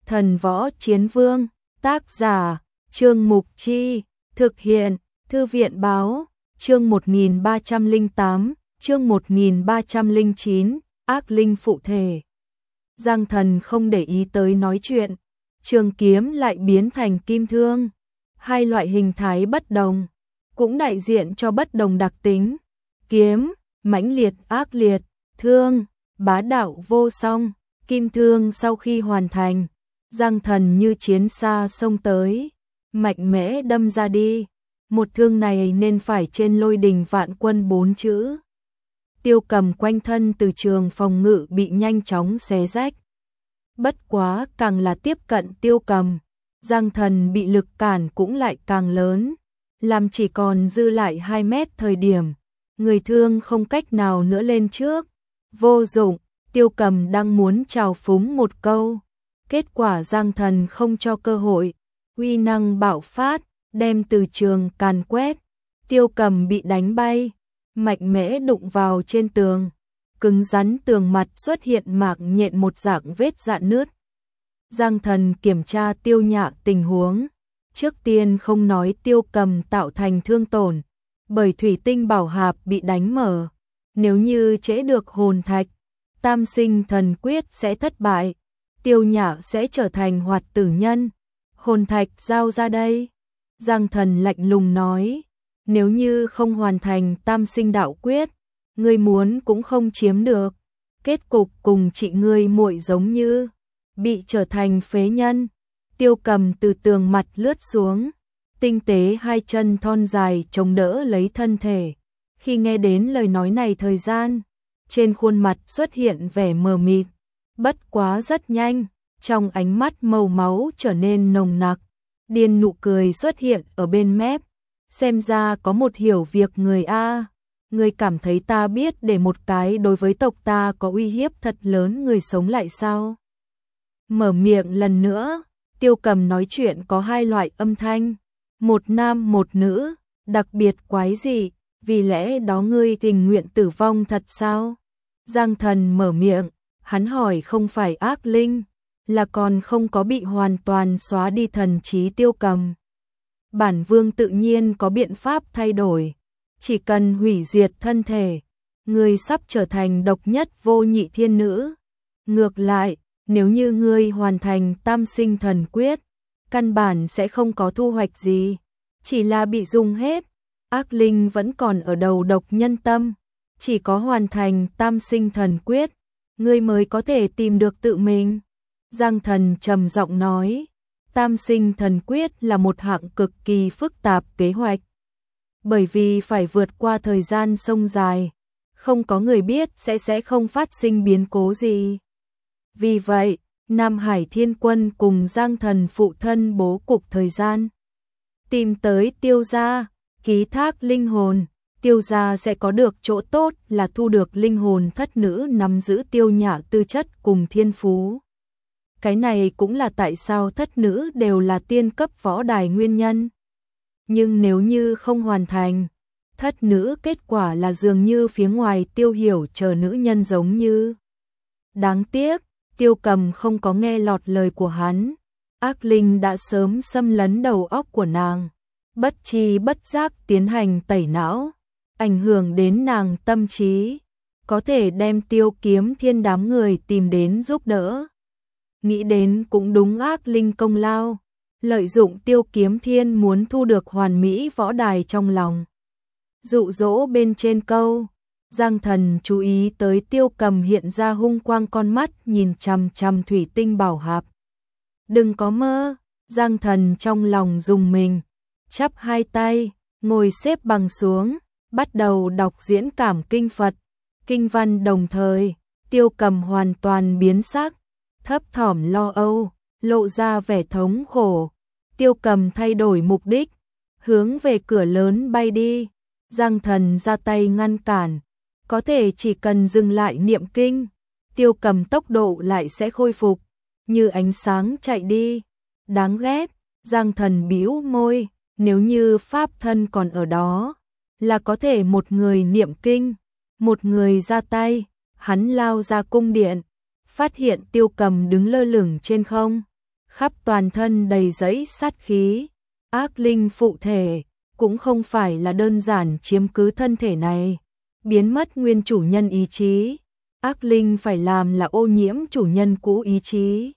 Thần võ chiến vương, tác giả, Trương Mục Chi, thực hiện, Thư viện báo, chương 1308, chương 1309, ác linh phụ thể. Giang Thần không để ý tới nói chuyện, trường kiếm lại biến thành kim thương. Hai loại hình thái bất đồng, cũng đại diện cho bất đồng đặc tính. Kiếm, mãnh liệt ác liệt, thương, bá đạo vô song. Kim thương sau khi hoàn thành, Giang Thần như chiến xa xông tới, mạnh mẽ đâm ra đi. Một thương này nên phải trên lôi đình vạn quân 4 chữ. Tiêu Cầm quanh thân từ trường phòng ngự bị nhanh chóng xé rách. Bất quá càng là tiếp cận Tiêu Cầm, Giang Thần bị lực cản cũng lại càng lớn, làm chỉ còn dư lại 2 mét thời điểm, người thương không cách nào nữa lên trước. Vô dụng, Tiêu Cầm đang muốn trào phúng một câu, kết quả Giang Thần không cho cơ hội, uy năng bạo phát, đem từ trường càn quét. Tiêu Cầm bị đánh bay, mạnh mẽ đụng vào trên tường, cứng rắn tường mặt xuất hiện mạng nhện một dạng vết rạn nứt. Giang Thần kiểm tra Tiêu Nhạ tình huống, trước tiên không nói Tiêu Cầm tạo thành thương tổn, bởi thủy tinh bảo hạp bị đánh mở, nếu như trễ được hồn thạch, tam sinh thần quyết sẽ thất bại, Tiêu Nhạ sẽ trở thành hoạt tử nhân. Hồn thạch giao ra đây. Giang Thần lạnh lùng nói, nếu như không hoàn thành tam sinh đạo quyết, ngươi muốn cũng không chiếm được. Kết cục cùng chị ngươi muội giống như bị trở thành phế nhân. Tiêu Cầm từ tường mặt lướt xuống, tinh tế hai chân thon dài chống đỡ lấy thân thể. Khi nghe đến lời nói này thời gian, trên khuôn mặt xuất hiện vẻ mờ mịt, bất quá rất nhanh, trong ánh mắt màu máu trở nên nồng nặc, điên nụ cười xuất hiện ở bên mép. Xem ra có một hiểu việc người a, người cảm thấy ta biết để một cái đối với tộc ta có uy hiếp thật lớn người sống lại sao? Mở miệng lần nữa, Tiêu Cầm nói chuyện có hai loại âm thanh, một nam một nữ, đặc biệt quái dị, vì lẽ đó ngươi tình nguyện tử vong thật sao? Giang Thần mở miệng, hắn hỏi không phải ác linh, là còn không có bị hoàn toàn xóa đi thần trí Tiêu Cầm. Bản vương tự nhiên có biện pháp thay đổi, chỉ cần hủy diệt thân thể, ngươi sắp trở thành độc nhất vô nhị thiên nữ. Ngược lại, nếu như ngươi hoàn thành tam sinh thần quyết, căn bản sẽ không có thu hoạch gì, chỉ là bị dùng hết. Ác linh vẫn còn ở đầu độc nhân tâm, chỉ có hoàn thành tam sinh thần quyết, ngươi mới có thể tìm được tự mình. Giang Thần trầm giọng nói, tam sinh thần quyết là một hạng cực kỳ phức tạp kế hoạch, bởi vì phải vượt qua thời gian sông dài, không có người biết sẽ không phát sinh biến cố gì. Vì vậy, Nam Hải Thiên Quân cùng Giang Thần phụ thân bố cục thời gian, tìm tới Tiêu gia, ký thác linh hồn. Tiêu gia sẽ có được chỗ tốt là thu được linh hồn thất nữ nắm giữ Tiêu Nhạ tư chất cùng thiên phú. Cái này cũng là tại sao thất nữ đều là tiên cấp võ đài nguyên nhân. Nhưng nếu như không hoàn thành, thất nữ kết quả là dường như phía ngoài Tiêu Hiểu chờ nữ nhân giống như. Đáng tiếc, Tiêu Cầm không có nghe lọt lời của hắn. Ác linh đã sớm xâm lấn đầu óc của nàng, bất tri bất giác tiến hành tẩy não, ảnh hưởng đến nàng tâm trí, có thể đem Tiêu Kiếm Thiên đám người tìm đến giúp đỡ. Nghĩ đến cũng đúng, ác linh công lao, lợi dụng Tiêu Kiếm Thiên muốn thu được hoàn mỹ võ đài trong lòng. Dụ dỗ bên trên câu, Giang Thần chú ý tới Tiêu Cầm hiện ra hung quang con mắt nhìn chằm chằm thủy tinh bảo hạp. Đừng có mơ, Giang Thần trong lòng rùng mình, chắp hai tay, ngồi xếp bằng xuống, bắt đầu đọc diễn cảm kinh Phật, kinh văn đồng thời, Tiêu Cầm hoàn toàn biến sắc, thấp thỏm lo âu, lộ ra vẻ thống khổ. Tiêu Cầm thay đổi mục đích, hướng về cửa lớn bay đi. Giang Thần ra tay ngăn cản, có thể chỉ cần dừng lại niệm kinh, Tiêu Cầm tốc độ lại sẽ khôi phục, như ánh sáng chạy đi. Đáng ghét, Giang Thần bĩu môi, nếu như pháp thân còn ở đó, là có thể một người niệm kinh, một người ra tay. Hắn lao ra cung điện, phát hiện Tiêu Cầm đứng lơ lửng trên không, khắp toàn thân đầy dẫy sát khí. Ác linh phụ thể, cũng không phải là đơn giản chiếm cứ thân thể này, biến mất nguyên chủ nhân ý chí. Ác linh phải làm là ô nhiễm chủ nhân cũ ý chí,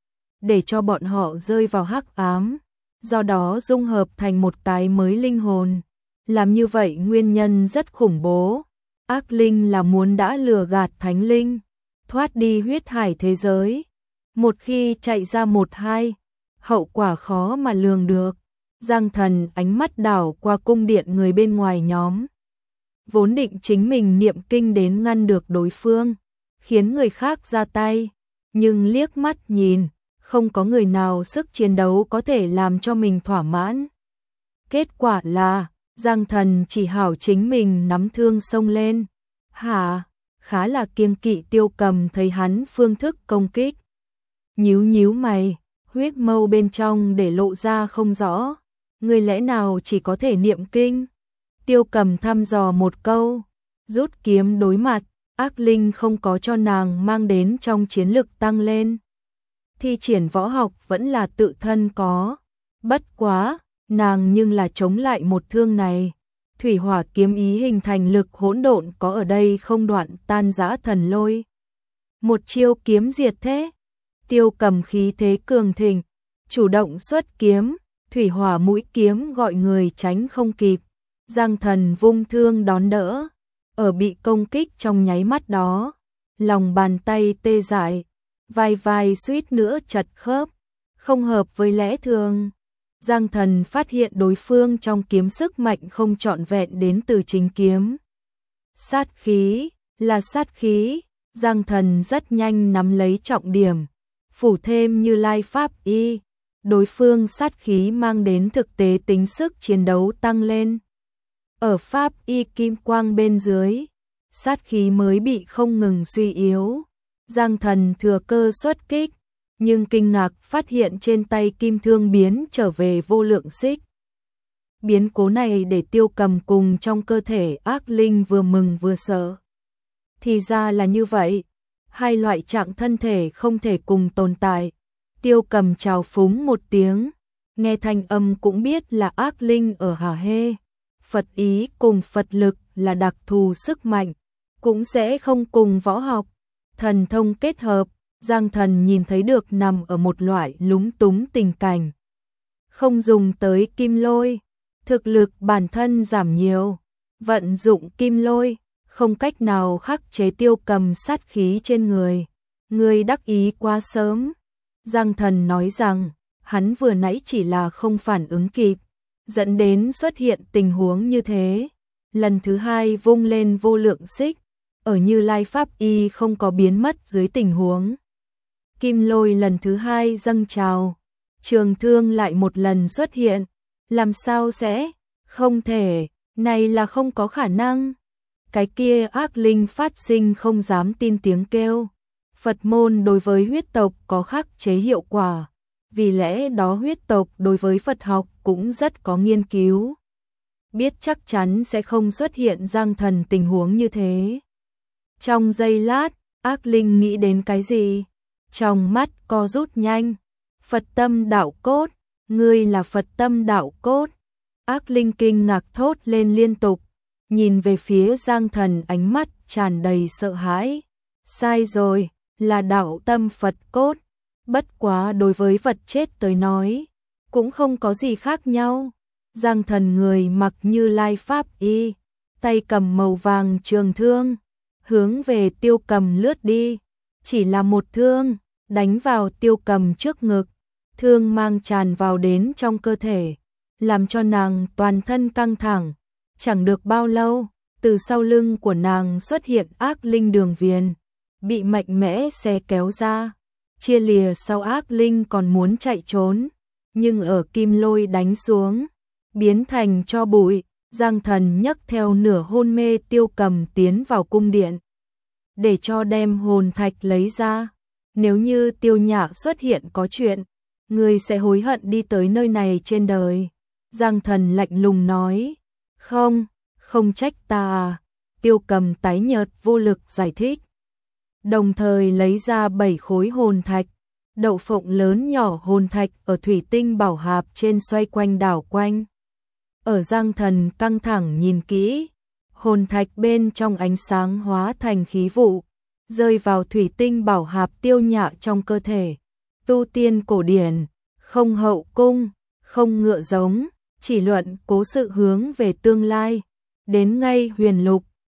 để cho bọn họ rơi vào hắc ám, do đó dung hợp thành một cái mới linh hồn. Làm như vậy nguyên nhân rất khủng bố. Ác linh là muốn đã lừa gạt thánh linh, thoát đi huyết hải thế giới. Một khi chạy ra một hai, hậu quả khó mà lường được. Giang Thần ánh mắt đảo qua cung điện người bên ngoài nhóm. Vốn định chính mình niệm kinh đến ngăn được đối phương, khiến người khác ra tay, nhưng liếc mắt nhìn, không có người nào sức chiến đấu có thể làm cho mình thỏa mãn. Kết quả là, Giang Thần chỉ hảo chính mình nắm thương xông lên. Hả? Khá là kiêng kỵ Tiêu Cầm thấy hắn phương thức công kích. Nhíu nhíu mày, huyết mâu bên trong để lộ ra không rõ. Người lẽ nào chỉ có thể niệm kinh? Tiêu Cầm thăm dò một câu, rút kiếm đối mặt, ác linh không có cho nàng mang đến trong chiến lực tăng lên. Thi triển võ học vẫn là tự thân có. Bất quá, nàng nhưng là chống lại một thương này. Thủy hỏa kiếm ý hình thành lực hỗn độn có ở đây không đoạn tan rã thần lôi. Một chiêu kiếm diệt thế. Tiêu Cầm khí thế cường thịnh, chủ động xuất kiếm, thủy hỏa mũi kiếm gọi người tránh không kịp. Giang Thần vung thương đón đỡ, ở bị công kích trong nháy mắt đó, lòng bàn tay tê dại, vai vai suýt nữa chật khớp, không hợp với lẽ thường. Giang Thần phát hiện đối phương trong kiếm sức mạnh không trọn vẹn đến từ chính kiếm. Sát khí, là sát khí, Giang Thần rất nhanh nắm lấy trọng điểm, phủ thêm Như Lai Pháp Y, đối phương sát khí mang đến thực tế tính sức chiến đấu tăng lên. Ở Pháp Y kim quang bên dưới, sát khí mới bị không ngừng suy yếu. Giang Thần thừa cơ xuất kích, nhưng kinh ngạc phát hiện trên tay kim thương biến trở về vô lượng xích. Biến cố này để Tiêu Cầm cùng trong cơ thể ác linh vừa mừng vừa sợ. Thì ra là như vậy, hai loại trạng thân thể không thể cùng tồn tại. Tiêu Cầm chào phúng một tiếng, nghe thanh âm cũng biết là ác linh ở Hà Hê. Phật ý cùng Phật lực là đặc thù sức mạnh, cũng sẽ không cùng võ học. Thần thông kết hợp, Giang Thần nhìn thấy được nằm ở một loại lúng túng tình cảnh. Không dùng tới kim lôi, thực lực bản thân giảm nhiều, vận dụng kim lôi, không cách nào khắc chế Tiêu Cầm sát khí trên người. Người đắc ý quá sớm. Giang Thần nói rằng, hắn vừa nãy chỉ là không phản ứng kịp, dẫn đến xuất hiện tình huống như thế. Lần thứ hai vung lên vô lượng xích, ở Như Lai Pháp Y không có biến mất dưới tình huống. Kim lôi lần thứ hai dâng trào, trường thương lại một lần xuất hiện. Làm sao sẽ? Không thể, này là không có khả năng. Cái kia ác linh phát sinh không dám tin tiếng kêu. Phật môn đối với huyết tộc có khắc chế hiệu quả, vì lẽ đó huyết tộc đối với Phật học cũng rất có nghiên cứu. Biết chắc chắn sẽ không xuất hiện Giang Thần tình huống như thế. Trong giây lát, ác linh nghĩ đến cái gì? Trong mắt co rút nhanh. Phật tâm đạo cốt, ngươi là Phật tâm đạo cốt. Ác linh kinh ngạc thốt lên liên tục, nhìn về phía Giang Thần ánh mắt tràn đầy sợ hãi. Sai rồi, là đạo tâm Phật cốt. Bất quá đối với vật chết tới nói, cũng không có gì khác nhau. Giang Thần người mặc Như Lai Pháp Y, tay cầm màu vàng trường thương, hướng về Tiêu Cầm lướt đi. Chỉ là một thương, đánh vào Tiêu Cầm trước ngực, thương mang tràn vào đến trong cơ thể, làm cho nàng toàn thân căng thẳng. Chẳng được bao lâu, từ sau lưng của nàng xuất hiện ác linh đường viền, bị mạnh mẽ xé kéo ra, chia lìa sau ác linh còn muốn chạy trốn, nhưng ở kim lôi đánh xuống, biến thành tro bụi. Giang Thần nhấc theo nửa hôn mê Tiêu Cầm tiến vào cung điện, để cho đem hồn thạch lấy ra. Nếu như Tiêu Nhã xuất hiện có chuyện, người sẽ hối hận đi tới nơi này trên đời. Giang Thần lạnh lùng nói. Không trách ta à. Tiêu Cầm tái nhợt vô lực giải thích, đồng thời lấy ra 7 khối hồn thạch, đậu phộng lớn nhỏ hồn thạch ở thủy tinh bảo hạp trên xoay quanh đảo quanh. Ở Giang Thần căng thẳng nhìn kỹ, hồn thạch bên trong ánh sáng hóa thành khí vụ, rơi vào thủy tinh bảo hạp tiêu nhạ trong cơ thể. Tu tiên cổ điển, không hậu cung, không ngựa giống, chỉ luận cố sự hướng về tương lai. Đến ngay huyền lục,